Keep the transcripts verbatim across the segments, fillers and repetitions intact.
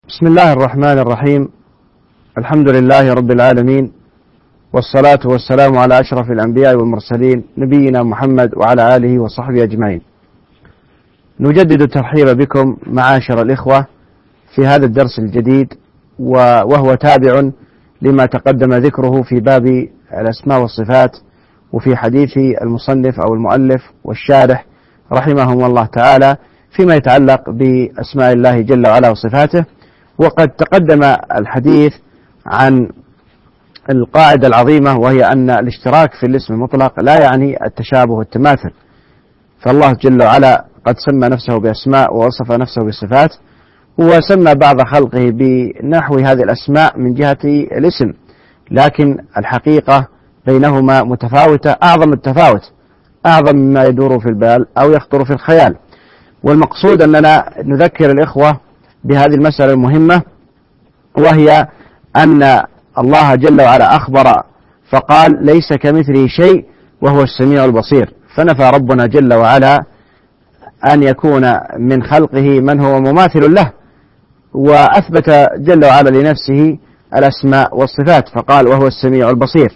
بسم الله الرحمن الرحيم. الحمد لله رب العالمين، والصلاة والسلام على أشرف الأنبياء والمرسلين نبينا محمد وعلى آله وصحبه أجمعين. نجدد الترحيب بكم معاشر الإخوة في هذا الدرس الجديد، وهو تابع لما تقدم ذكره في باب الأسماء والصفات، وفي حديث المصنف أو المؤلف والشارح رحمهم الله تعالى فيما يتعلق بأسماء الله جل وعلا وصفاته. وقد تقدم الحديث عن القاعدة العظيمة، وهي أن الاشتراك في الاسم المطلق لا يعني التشابه والتماثل، فالله جل وعلا قد سمى نفسه بأسماء ووصف نفسه بصفات، وسمى بعض خلقه بنحو هذه الأسماء من جهة الاسم، لكن الحقيقة بينهما متفاوتة، أعظم التفاوت أعظم مما يدور في البال أو يخطر في الخيال. والمقصود أننا نذكر الإخوة بهذه المسألة المهمة، وهي أن الله جل وعلا أخبر فقال: ليس كمثله شيء وهو السميع البصير، فنفى ربنا جل وعلا أن يكون من خلقه من هو مماثل له، وأثبت جل وعلا لنفسه الأسماء والصفات فقال: وهو السميع البصير.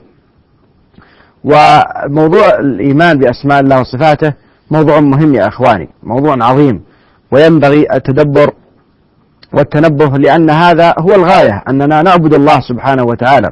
وموضوع الإيمان بأسماء الله وصفاته موضوع مهم يا أخواني، موضوع عظيم، وينبغي التدبر والتنبه، لأن هذا هو الغاية، أننا نعبد الله سبحانه وتعالى،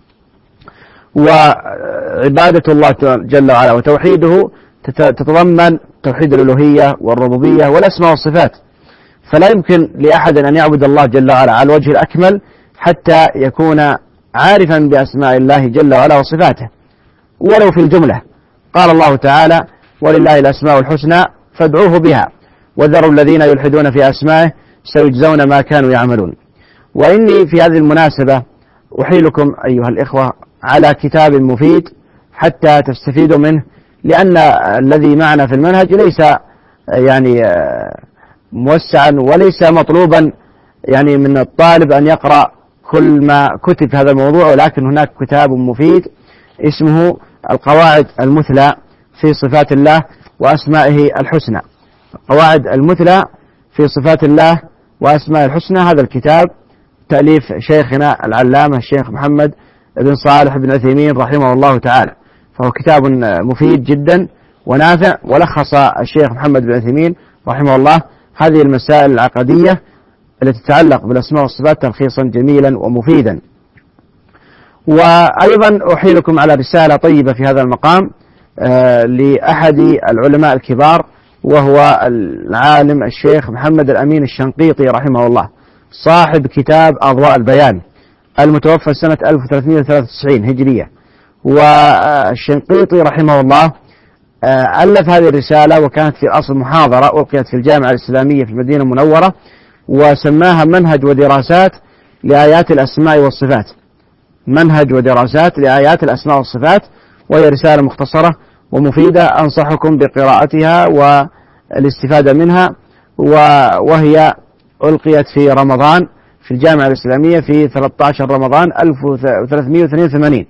وعبادة الله جل وعلا وتوحيده تتضمن توحيد الألوهية والربوبية والأسماء والصفات، فلا يمكن لأحد أن يعبد الله جل وعلا على الوجه الأكمل حتى يكون عارفا بأسماء الله جل وعلا وصفاته ولو في الجملة. قال الله تعالى: ولله الأسماء الحسنى فادعوه بها وذروا الذين يلحدون في أسمائه سيجزون ما كانوا يعملون. وإني في هذه المناسبة أحيلكم أيها الإخوة على كتاب مفيد حتى تستفيدوا منه، لأن الذي معنا في المنهج ليس يعني موسعا وليس مطلوبا يعني من الطالب أن يقرأ كل ما كتب في هذا الموضوع، ولكن هناك كتاب مفيد اسمه القواعد المثلى في صفات الله وأسمائه الحسنى. القواعد المثلى في صفات الله وأسماء الحسنى، هذا الكتاب تأليف شيخنا العلامة الشيخ محمد بن صالح بن عثيمين رحمه الله تعالى، فهو كتاب مفيد جدا ونافع، ولخص الشيخ محمد بن عثيمين رحمه الله هذه المسائل العقدية التي تتعلق بالأسماء والصفات تلخيصا جميلا ومفيدا. وأيضا أحيلكم على رسالة طيبة في هذا المقام آه لأحد العلماء الكبار، وهو العالم الشيخ محمد الأمين الشنقيطي رحمه الله، صاحب كتاب أضواء البيان، المتوفى سنة ألف وثلاثمائة وثلاثة وتسعين هجرية. والشنقيطي رحمه الله ألف هذه الرسالة، وكانت في أصل محاضرة ألقيت في الجامعة الإسلامية في المدينة المنورة، وسماها منهج ودراسات لآيات الأسماء والصفات، منهج ودراسات لآيات الأسماء والصفات، وهي رسالة مختصرة ومفيدة، أنصحكم بقراءتها والاستفادة منها، وهي ألقيت في رمضان في الجامعة الإسلامية في ثلاثة عشر رمضان ألف وثلاثمائة واثنين وثمانين،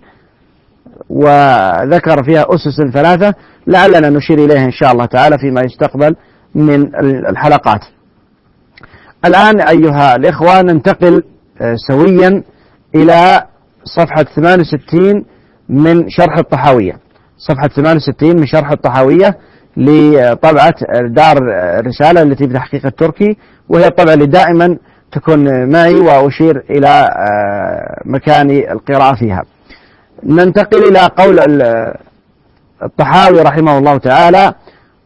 وذكر فيها أسس ثلاثة لعلنا نشير إليها إن شاء الله تعالى فيما يستقبل من الحلقات. الآن أيها الإخوة ننتقل سويا إلى صفحة ثمانية وستين من شرح الطحاوية، صفحة ثمانية وستين من شرح الطحاوية لطبعة دار الرسالة التي بتحقيق التركي، وهي الطبعة اللي دائما تكون معي وأشير إلى مكان القراءة فيها. ننتقل إلى قول الطحاوي رحمه الله تعالى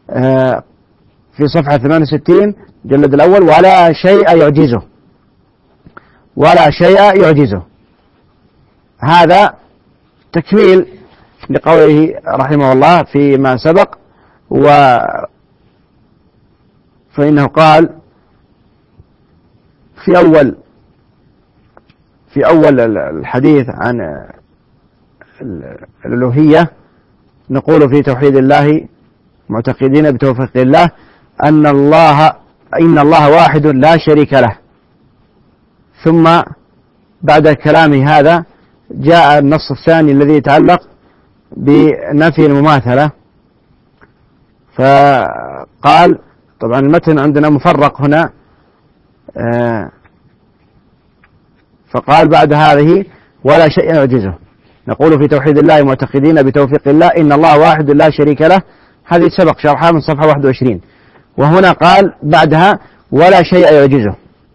في صفحة ثمانية وستين جلد الأول: ولا شيء يعجزه، ولا شيء يعجزه. هذا تكميل لقوله رحمه الله فيما سبق، و فإنه قال في أول في أول الحديث عن الألوهية نقول في توحيد الله معتقدين بتوفيق الله أن الله إن الله واحد لا شريك له. ثم بعد كلام هذا جاء النص الثاني الذي يتعلق بنفي المماثلة، فقال طبعا المتن عندنا مفرق هنا فقال بعد هذه ولا شيء يعجزه. نقول في توحيد الله معتقدين بتوفيق الله إن الله واحد لا شريك له، هذه سبق شرحها من صفحة واحد وعشرين. وهنا قال بعدها ولا شيء يعجزه،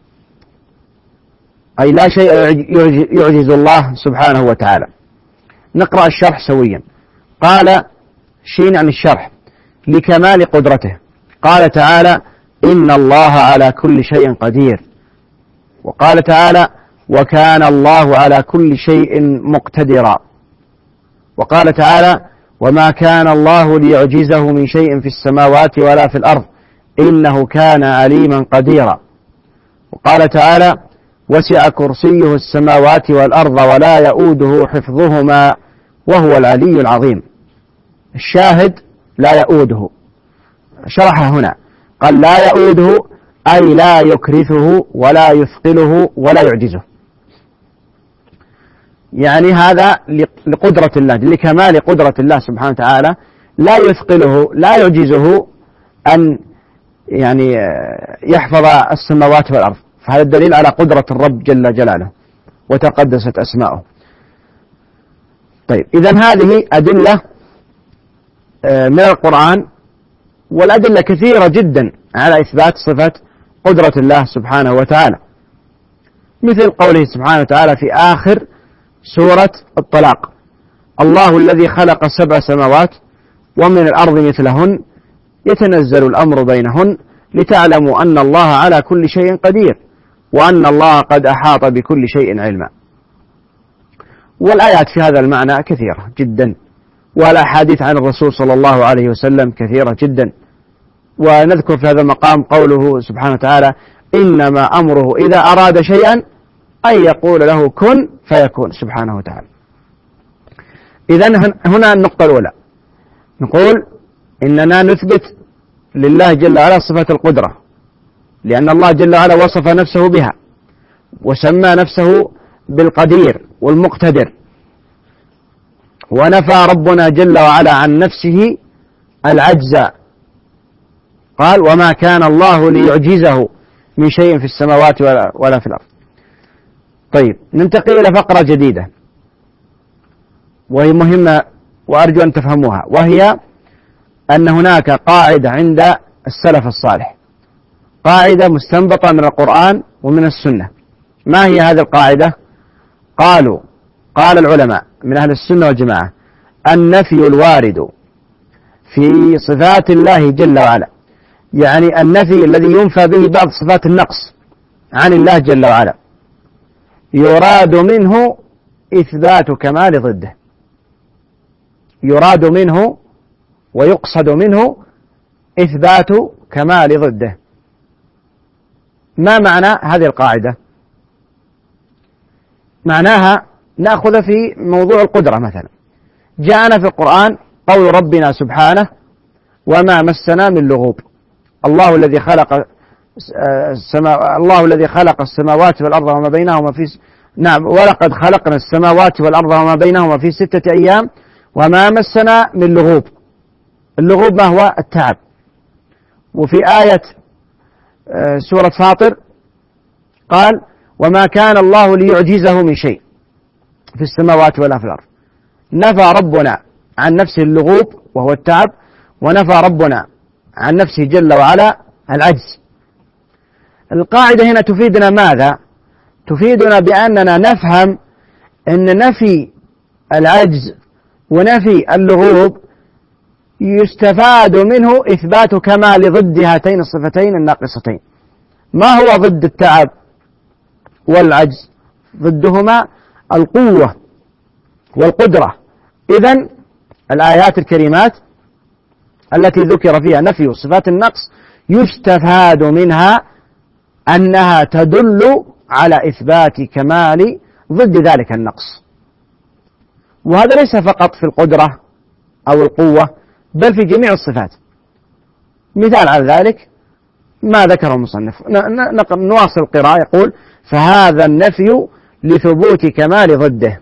أي لا شيء يعجز الله سبحانه وتعالى. نقرأ الشرح سويا. قال شين عن الشرح لكمال قدرته. قال تعالى إن الله على كل شيء قدير. وقال تعالى وكان الله على كل شيء مقتدرا. وقال تعالى وما كان الله ليعجزه من شيء في السماوات ولا في الأرض إنه كان عليما قديرا. وقال تعالى وسع كرسيه السماوات والأرض ولا يؤوده حفظهما وهو العلي العظيم. الشاهد لا يؤوده، شرحها هنا قال لا يؤوده أي لا يكرثه ولا يثقله ولا يعجزه، يعني هذا لقدرة الله، لكمال قدرة الله سبحانه وتعالى، لا يثقله لا يعجزه أن يعني يحفظ السماوات والأرض. فهذا الدليل على قدرة الرب جل جلاله وتقدست أسماؤه. طيب إذن هذه أدلة من القرآن، والأدلة كثيرة جدا على إثبات صفة قدرة الله سبحانه وتعالى، مثل قوله سبحانه وتعالى في آخر سورة الطلاق الله الذي خلق سبع سماوات ومن الأرض مثلهن يتنزل الأمر بينهن لتعلموا أن الله على كل شيء قدير وأن الله قد أحاط بكل شيء علما. والآيات في هذا المعنى كثيرة جدا، والأحاديث عن الرسول صلى الله عليه وسلم كثيرة جدا. ونذكر في هذا المقام قوله سبحانه وتعالى إنما أمره إذا أراد شيئا أن يقول له كن فيكون سبحانه وتعالى. إذن هنا النقطة الأولى نقول إننا نثبت لله جل وعلا صفة القدرة، لأن الله جل وعلا وصف نفسه بها وسمى نفسه بالقدير والمقتدر. ونفى ربنا جل وعلا عن نفسه العجز، قال وما كان الله ليعجزه من شيء في السماوات ولا في الأرض. طيب ننتقل إلى فقرة جديدة وهي مهمة وأرجو أن تفهموها، وهي أن هناك قاعدة عند السلف الصالح، قاعدة مستنبطة من القرآن ومن السنة. ما هي هذه القاعدة؟ قالوا قال العلماء من أهل السنة والجماعة النفي الوارد في صفات الله جل وعلا، يعني النفي الذي ينفى به بعض صفات النقص عن الله جل وعلا، يراد منه إثبات كمال ضده، يراد منه ويقصد منه إثبات كمال ضده. ما معنى هذه القاعدة؟ معناها نأخذ في موضوع القدرة مثلا، جاءنا في القرآن قول ربنا سبحانه وما مسنا من لغوب، الله الذي خلق السماء الله الذي خلق السماوات والأرض وما بينهما في نعم ولقد خلقنا السماوات والأرض وما بينهما في ستة أيام وما مسنا من لغوب. اللغوب ما هو؟ التعب. وفي آية سورة فاطر قال وما كان الله ليعجزه من شيء في السماوات ولا في الأرض. نفى ربنا عن نفسه اللغوب وهو التعب، ونفى ربنا عن نفسه جل وعلا العجز. القاعدة هنا تفيدنا ماذا؟ تفيدنا بأننا نفهم أن نفي العجز ونفي اللغوب يستفاد منه إثبات كمال ضد هاتين الصفتين الناقصتين. ما هو ضد التعب والعجز؟ ضدهما القوة والقدرة. إذن الآيات الكريمات التي ذكر فيها نفي صفات النقص يستفاد منها أنها تدل على إثبات كمال ضد ذلك النقص. وهذا ليس فقط في القدرة أو القوة، بل في جميع الصفات. مثال على ذلك ما ذكره المصنف، نواصل القراءة. يقول فهذا النفي لثبوت كمال ضده،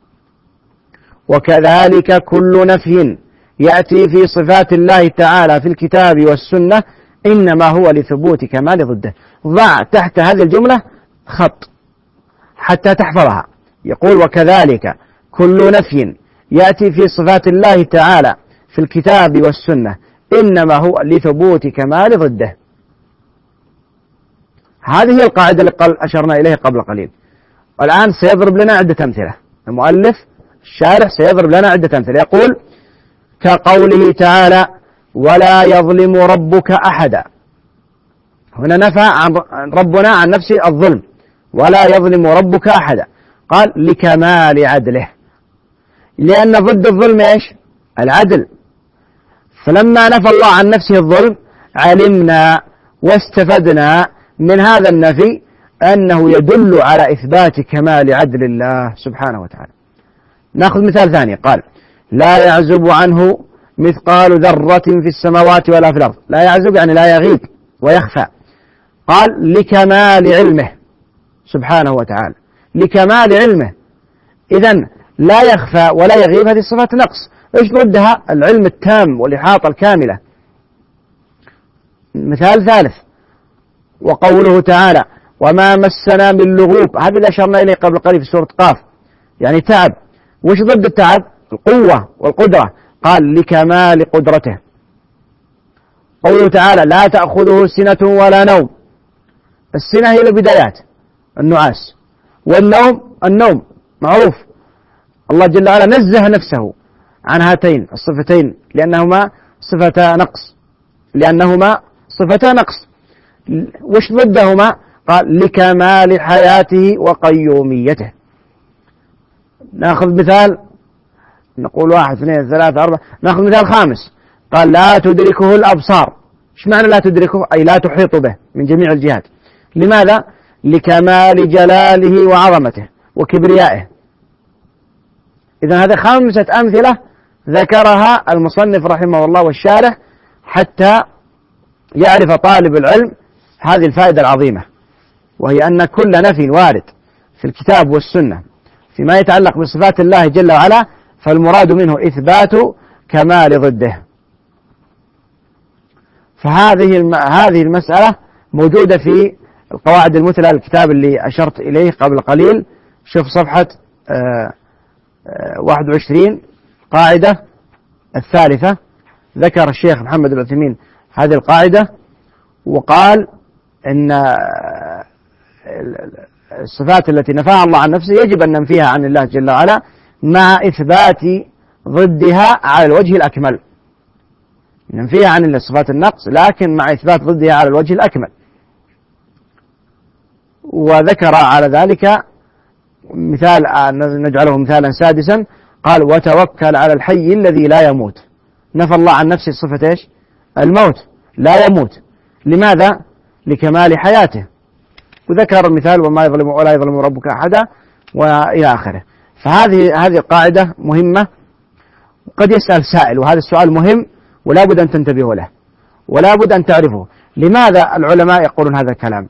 وكذلك كل نفي يأتي في صفات الله تعالى في الكتاب والسنة إنما هو لثبوت كمال ضده. ضع تحت هذه الجملة خط، حتى تحفظها. يقول: وكذلك كل نفي يأتي في صفات الله تعالى في الكتاب والسنة إنما هو لثبوت كمال ضده. هذه القاعدة اللي أشرنا إليها قبل قليل. والآن سيضرب لنا عدة أمثلة. المؤلف الشارح سيضرب لنا عدة أمثلة. يقول: كقوله تعالى: ولا يظلم ربك أحدا. هنا نفى عن ربنا عن نفسه الظلم، ولا يظلم ربك أحدا. قال: لكمال عدله، لأن ضد الظلم إيش؟ العدل. فلما نفى الله عن نفسه الظلم علمنا واستفدنا من هذا النفي أنه يدل على إثبات كمال عدل الله سبحانه وتعالى. نأخذ مثال ثاني. قال: لا يعزب عنه مثقال ذرة في السماوات ولا في الأرض. لا يعزب يعني لا يغيب ويخفى. قال: لكمال علمه سبحانه وتعالى، لكمال علمه. إذن لا يخفى ولا يغيب، هذه صفات نقص. إيش ضدها؟ العلم التام والإحاطة الكاملة. مثال ثالث: وقوله تعالى: وما مسنا من لغوب. هذا اللي أشرنا إليه قبل قليل في سورة قاف، يعني تعب. وش ضد التعب؟ القوة والقدرة. قال: لكمال قدرته. قوله تعالى: لا تأخذه سنة ولا نوم. السنة هي البدايات، النعاس، والنوم النوم معروف. الله جل وعلا نزه نفسه عن هاتين الصفتين لأنهما صفتا نقص، لأنهما صفتا نقص. وش ضدهما؟ قال: لكمال حياته وقيوميته. نأخذ مثال، نقول واحد اثنين ثلاثة أربعة. نأخذ مثال خامس. قال: لا تدركه الأبصار. إيش معنى لا تدركه؟ أي لا تحيط به من جميع الجهات. لماذا؟ لكمال جلاله وعظمته وكبريائه. إذن هذه خمسة أمثلة ذكرها المصنف رحمه الله والشارح حتى يعرف طالب العلم هذه الفائدة العظيمة، وهي أن كل نفي وارد في الكتاب والسنة فيما يتعلق بصفات الله جل وعلا فالمراد منه إثبات كمال ضده. فهذه هذه المسألة موجودة في القواعد المثلى الكتاب اللي أشرت إليه قبل قليل. شوف صفحة واحد وعشرين، قاعدة الثالثة. ذكر الشيخ محمد العثيمين هذه القاعدة وقال إن الصفات التي نفاها الله عن نفسه يجب أن ننفيها عن الله جل وعلا مع إثبات ضدها على الوجه الأكمل. ننفيها عن صفات النقص لكن مع إثبات ضدها على الوجه الأكمل. وذكر على ذلك مثال نجعله مثالا سادسا. قال: وتوكل على الحي الذي لا يموت. نفى الله عن نفسه صفة إيش؟ الموت، لا يموت. لماذا؟ لكمال حياته. وذكر المثال: وما يظلم ولا يظلم ربك أحدا، وإلى آخره. فهذه هذه القاعدة مهمة. وقد يسأل سائل، وهذا السؤال مهم ولا بد أن تنتبهوا له ولا بد أن تعرفوا. لماذا العلماء يقولون هذا الكلام؟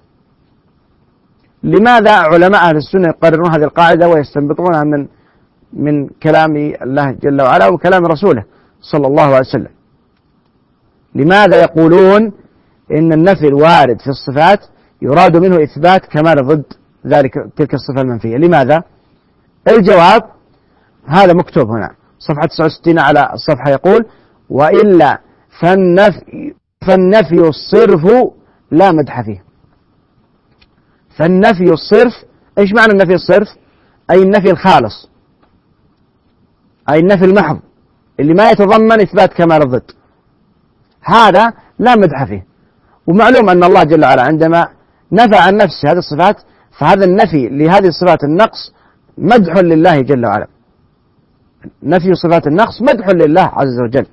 لماذا علماء أهل السنة يقررون هذه القاعدة ويستنبطونها من من كلام الله جل وعلا وكلام رسوله صلى الله عليه وسلم؟ لماذا يقولون إن النفي الوارد في الصفات يراد منه إثبات كمال ضد ذلك تلك الصفة المنفية؟ لماذا؟ الجواب هذا مكتوب هنا صفحة تسعة وستين على الصفحة. يقول: وإلا فالنفي, فالنفي الصرف لا مدح فيه. فالنفي الصرف، إيش معنى النفي الصرف؟ أي النفي الخالص، أي النفي المحض اللي ما يتضمن إثبات كمال الضد، هذا لا مدح فيه. ومعلوم أن الله جل وعلا عندما نفى عن نفسه هذه الصفات فهذا النفي لهذه الصفات النقص مدح لله جل وعلا. نفي صفات النقص مدح لله عز وجل.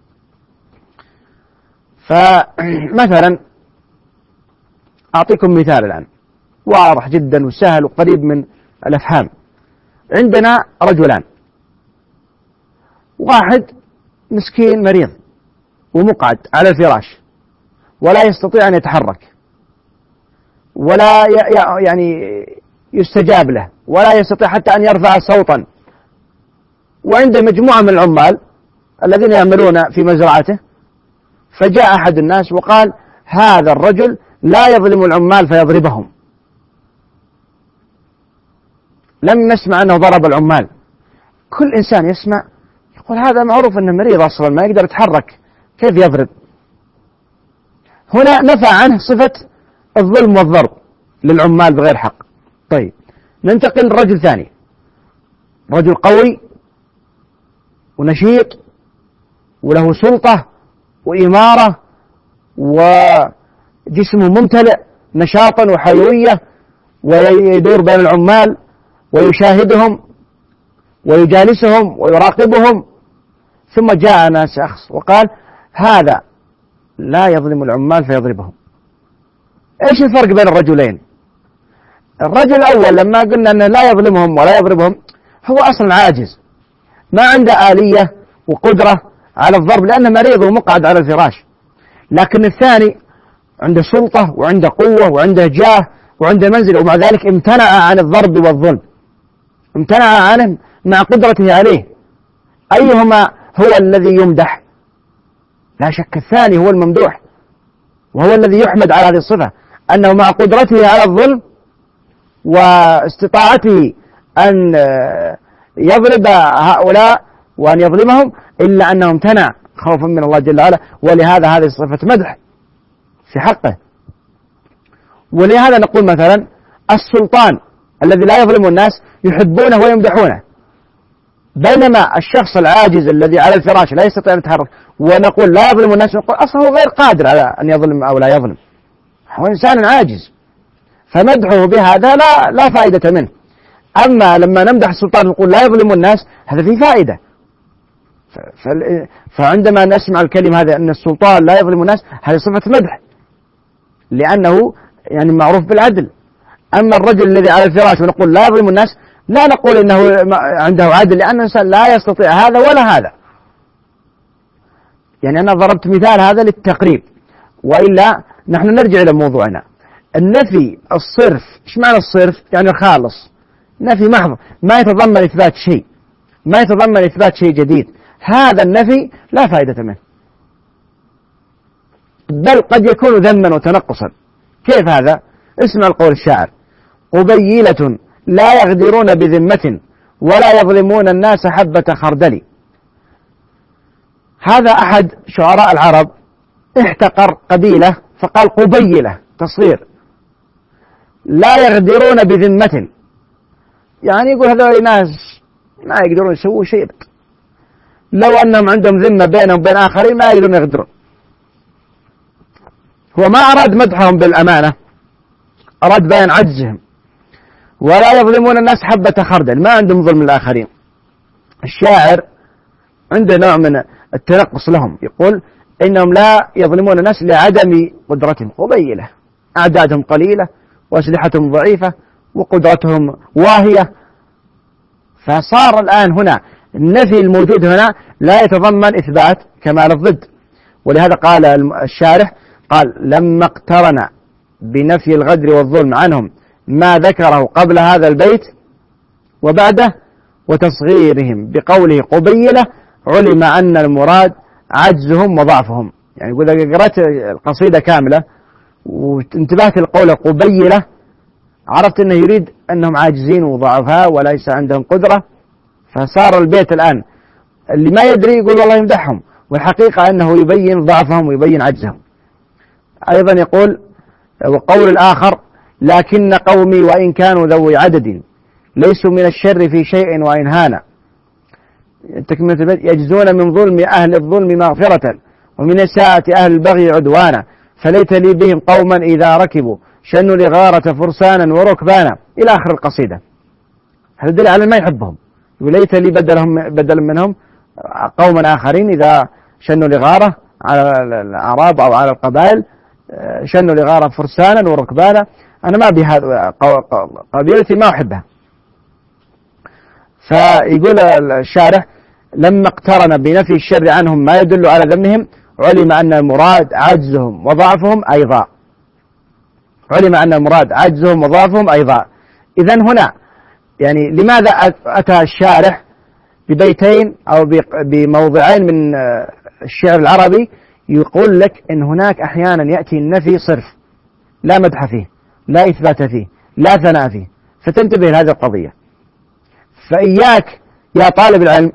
فمثلا أعطيكم مثال الآن واضح جدا وسهل وقريب من الأفهام. عندنا رجلان، واحد مسكين مريض ومقعد على الفراش ولا يستطيع أن يتحرك ولا يعني يستجاب له ولا يستطيع حتى أن يرفع صوتا، وعنده مجموعة من العمال الذين يعملون في مزرعته. فجاء أحد الناس وقال: هذا الرجل لا يظلم العمال فيضربهم. لم نسمع أنه ضرب العمال. كل إنسان يسمع يقول هذا معروف أنه مريض أصلا ما يقدر يتحرك، كيف يضرب؟ هنا نفى عنه صفة الظلم والضرب للعمال بغير حق. طيب ننتقل لرجل ثاني، رجل قوي ونشيط وله سلطة وإمارة وجسمه ممتلئ نشاطا وحيوية ويدور بين العمال ويشاهدهم ويجالسهم ويراقبهم، ثم جاءنا شخص وقال هذا لا يظلم العمال فيضربهم. ايش الفرق بين الرجلين؟ الرجل الأول لما قلنا أنه لا يظلمهم ولا يضربهم هو أصلا عاجز، ما عنده آلية وقدرة على الضرب لأنه مريض ومقعد على الفراش. لكن الثاني عنده سلطة وعنده قوة وعنده جاه وعنده منزل، ومع ذلك امتنع عن الضرب والظلم، امتنع عنه مع قدرته عليه. أيهما هو الذي يمدح؟ لا شك الثاني هو الممدوح، وهو الذي يحمد على هذه الصفة، أنه مع قدرته على الظلم واستطاعته أن يضرب هؤلاء وأن يظلمهم إلا أنه امتنع خوفا من الله جل وعلا، ولهذا هذه صفة مدح في حقه. ولهذا نقول مثلا السلطان الذي لا يظلم الناس يحبونه ويمدحونه، بينما الشخص العاجز الذي على الفراش لا يستطيع أن يتحرك ونقول لا يظلم الناس، نقول أصلا هو غير قادر على أن يظلم أو لا يظلم، هو إنسان عاجز، فمدحه بهذا لا لا فائدة منه. أما لما نمدح السلطان نقول لا يظلم الناس هذا فيه فائدة. فعندما نسمع الكلمة هذا أن السلطان لا يظلم الناس هذه صفة مدح لأنه يعني معروف بالعدل. أما الرجل الذي على الفراش ونقول لا يظلم الناس لا نقول إنه عنده عدل، لأن الإنسان لا يستطيع هذا ولا هذا. يعني أنا ضربت مثال هذا للتقريب، وإلا نحن نرجع إلى موضوعنا. النفي الصرف، إيش معنى الصرف؟ يعني خالص، نفي محض ما يتضمن إثبات شيء، ما يتضمن إثبات شيء جديد، هذا النفي لا فائدة منه، بل قد يكون ذما وتنقصا. كيف هذا؟ اسمع القول الشاعر: قبيلة لا يغدرون بذمة ولا يظلمون الناس حبة خردل. هذا أحد شعراء العرب احتقر قبيلة فقال قبيلة تصغير، لا يغدرون بذمة، يعني يقول هذول الناس ما يقدرون يسووا شيء، لو أنهم عندهم ذمة بينهم وبين آخرين ما يقدرون يغدرون. هو ما أراد مدحهم بالأمانة، أراد بيان عجزهم. ولا يظلمون الناس حبة خردل، ما عندهم ظلم الآخرين. الشاعر عنده نوع من التنقص لهم، يقول إنهم لا يظلمون الناس لعدم قدرتهم، قبيلة أعدادهم قليلة وأسلحتهم ضعيفة وقدرتهم واهية. فصار الآن هنا النفي الموجود هنا لا يتضمن إثبات كمال الضد. ولهذا قال الشارح قال: لما اقترن بنفي الغدر والظلم عنهم ما ذكره قبل هذا البيت وبعده وتصغيرهم بقوله قبيلة علم أن المراد عجزهم وضعفهم. يعني يقول إذا قرأت القصيدة كاملة وانتبهت لقوله قبيلة عرفت أنه يريد أنهم عاجزين وضعفاء وليس عندهم قدرة. فصار البيت الآن اللي ما يدري يقول والله يمدحهم، والحقيقة أنه يبين ضعفهم ويبين عجزهم. أيضا يقول: وقول الآخر: لكن قومي وإن كانوا ذوي عدد ليسوا من الشر في شيء وإن هانا. يجزون من ظلم أهل الظلم مغفرة ومن إساءة أهل البغي عدوانا، فليت لي بهم قوما إذا ركبوا شنوا لغارة فرسانا وركبانا، إلى آخر القصيدة. هذا دليل على ما يحبهم. وليت لي بدلهم بدل منهم قوما آخرين إذا شنوا لغارة على الأعراب أو على القبائل، شنوا لغارة فرسانا وركبانا، أنا ما بهذا قبيلتي ما أحبها. فيقول الشارح: لما اقترن بنفي الشر عنهم ما يدل على ذمهم علم أن المراد عجزهم وضعفهم أيضا، علم أن المراد عجزهم وضعفهم أيضا. إذن هنا يعني لماذا أتى الشارح ببيتين أو بموضعين من الشعر العربي يقول لك إن هناك أحيانا يأتي النفي صرف لا مدح فيه لا إثبات فيه لا ثناء فيه، فتنتبه لهذه القضية. فإياك يا طالب العلم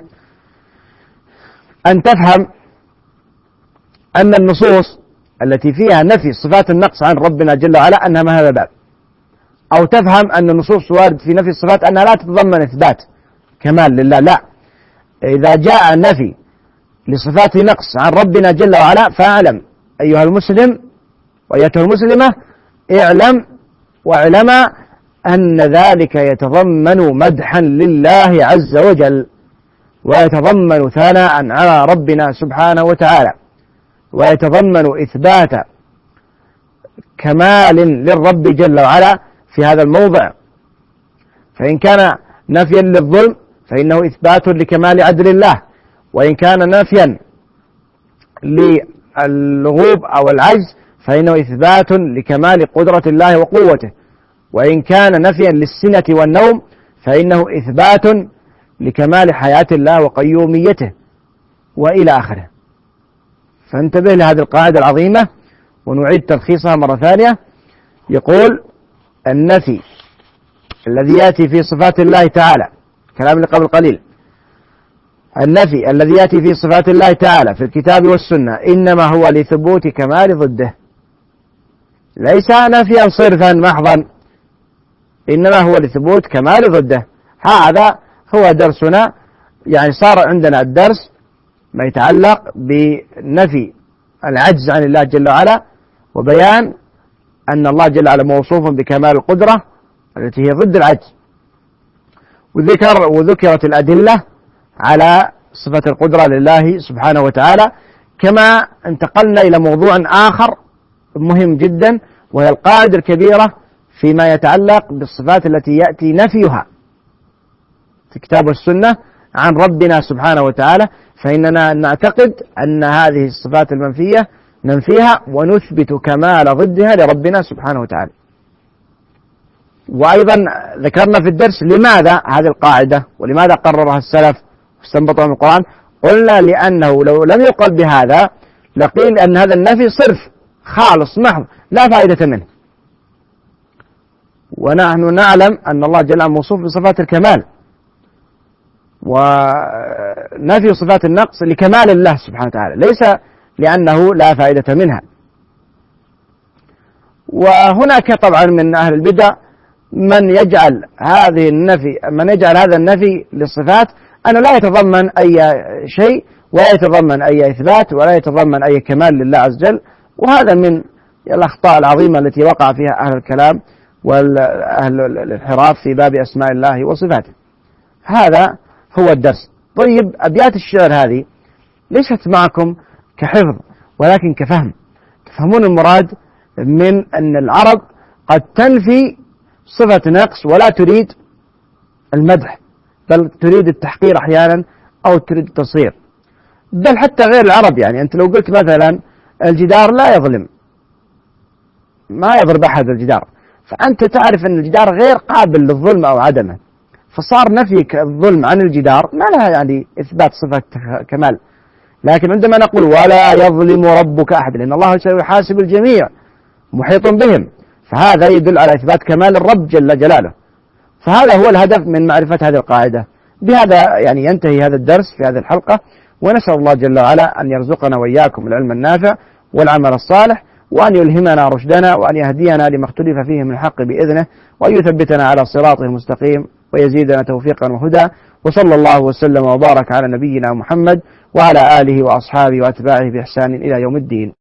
أن تفهم أن النصوص التي فيها نفي صفات النقص عن ربنا جل وعلا أنها من هذا الباب، أو تفهم أن النصوص وارد في نفي الصفات أنها لا تتضمن إثبات كمال لله. لا، إذا جاء نفي لصفات نقص عن ربنا جل وعلا فاعلم أيها المسلم وأيتها المسلمة، اعلم واعلم أن ذلك يتضمن مدحا لله عز وجل، ويتضمن ثناء على ربنا سبحانه وتعالى، ويتضمن إثبات كمال للرب جل وعلا في هذا الموضع. فإن كان نفيا للظلم فإنه إثبات لكمال عدل الله، وإن كان نفيا للغوب أو العجز فإنه إثبات لكمال قدرة الله وقوته، وإن كان نفيا للسنة والنوم فإنه إثبات لكمال حياة الله وقيوميته، وإلى آخره. فانتبه لهذه القاعدة العظيمة، ونعيد تلخيصها مرة ثانية. يقول: النفي الذي يأتي في صفات الله تعالى، كلام اللي قبل قليل، النفي الذي يأتي في صفات الله تعالى في الكتاب والسنة إنما هو لثبوت كمال ضده، ليس نفيا صرفا محضا، إنما هو لثبوت كمال ضده. هذا هو درسنا، يعني صار عندنا الدرس ما يتعلق بنفي العجز عن الله جل وعلا، وبيان أن الله جل وعلا موصوف بكمال القدرة التي هي ضد العجز، وذكر وذكرت الأدلة على صفة القدرة لله سبحانه وتعالى. كما انتقلنا إلى موضوع آخر مهم جدا، وهي القاعدة الكبيرة فيما يتعلق بالصفات التي يأتي نفيها في الكتاب والسنة عن ربنا سبحانه وتعالى، فإننا نعتقد أن هذه الصفات المنفية ننفيها ونثبت كمال ضدها لربنا سبحانه وتعالى. وأيضا ذكرنا في الدرس لماذا هذه القاعدة ولماذا قررها السلف واستنبطها من القرآن. قلنا لأنه لو لم يقل بهذا لقيل أن هذا النفي صرف خالص محض لا فائدة منه، ونحن نعلم أن الله جل وعلا موصوف بصفات الكمال، ونفي صفات النقص لكمال الله سبحانه وتعالى، ليس لأنه لا فائدة منها. وهناك طبعا من أهل البدع من يجعل هذه النفي من يجعل هذا النفي للصفات أنه لا يتضمن أي شيء، ولا يتضمن أي إثبات، ولا يتضمن أي كمال لله عز وجل، وهذا من الأخطاء العظيمة التي وقع فيها أهل الكلام وأهل الانحراف في باب أسماء الله وصفاته. هذا هو الدرس. طيب، أبيات الشعر هذه ليست معكم كحفظ ولكن كفهم، تفهمون المراد من أن العرب قد تنفي صفة نقص ولا تريد المدح، بل تريد التحقير أحيانا أو تريد التصغير، بل حتى غير العرب. يعني أنت لو قلت مثلا الجدار لا يظلم، ما يضرب أحد الجدار، فأنت تعرف أن الجدار غير قابل للظلم أو عدمه، فصار نفيك الظلم عن الجدار ما لها يعني إثبات صفة كمال. لكن عندما نقول ولا يظلم ربك أحد لأن الله سيحاسب الجميع محيط بهم، فهذا يدل على إثبات كمال الرب جل جلاله. فهذا هو الهدف من معرفة هذه القاعدة. بهذا يعني ينتهي هذا الدرس في هذه الحلقة، ونسأل الله جل وعلا أن يرزقنا وإياكم العلم النافع والعمل الصالح، وأن يلهمنا رشدنا، وأن يهدينا لما اختلف فيه من الحق بإذنه، وأن يثبتنا على صراطه المستقيم، ويزيدنا توفيقا وهدى. وصلى الله وسلم وبارك على نبينا محمد وعلى آله وأصحابه وأتباعه بإحسان إلى يوم الدين.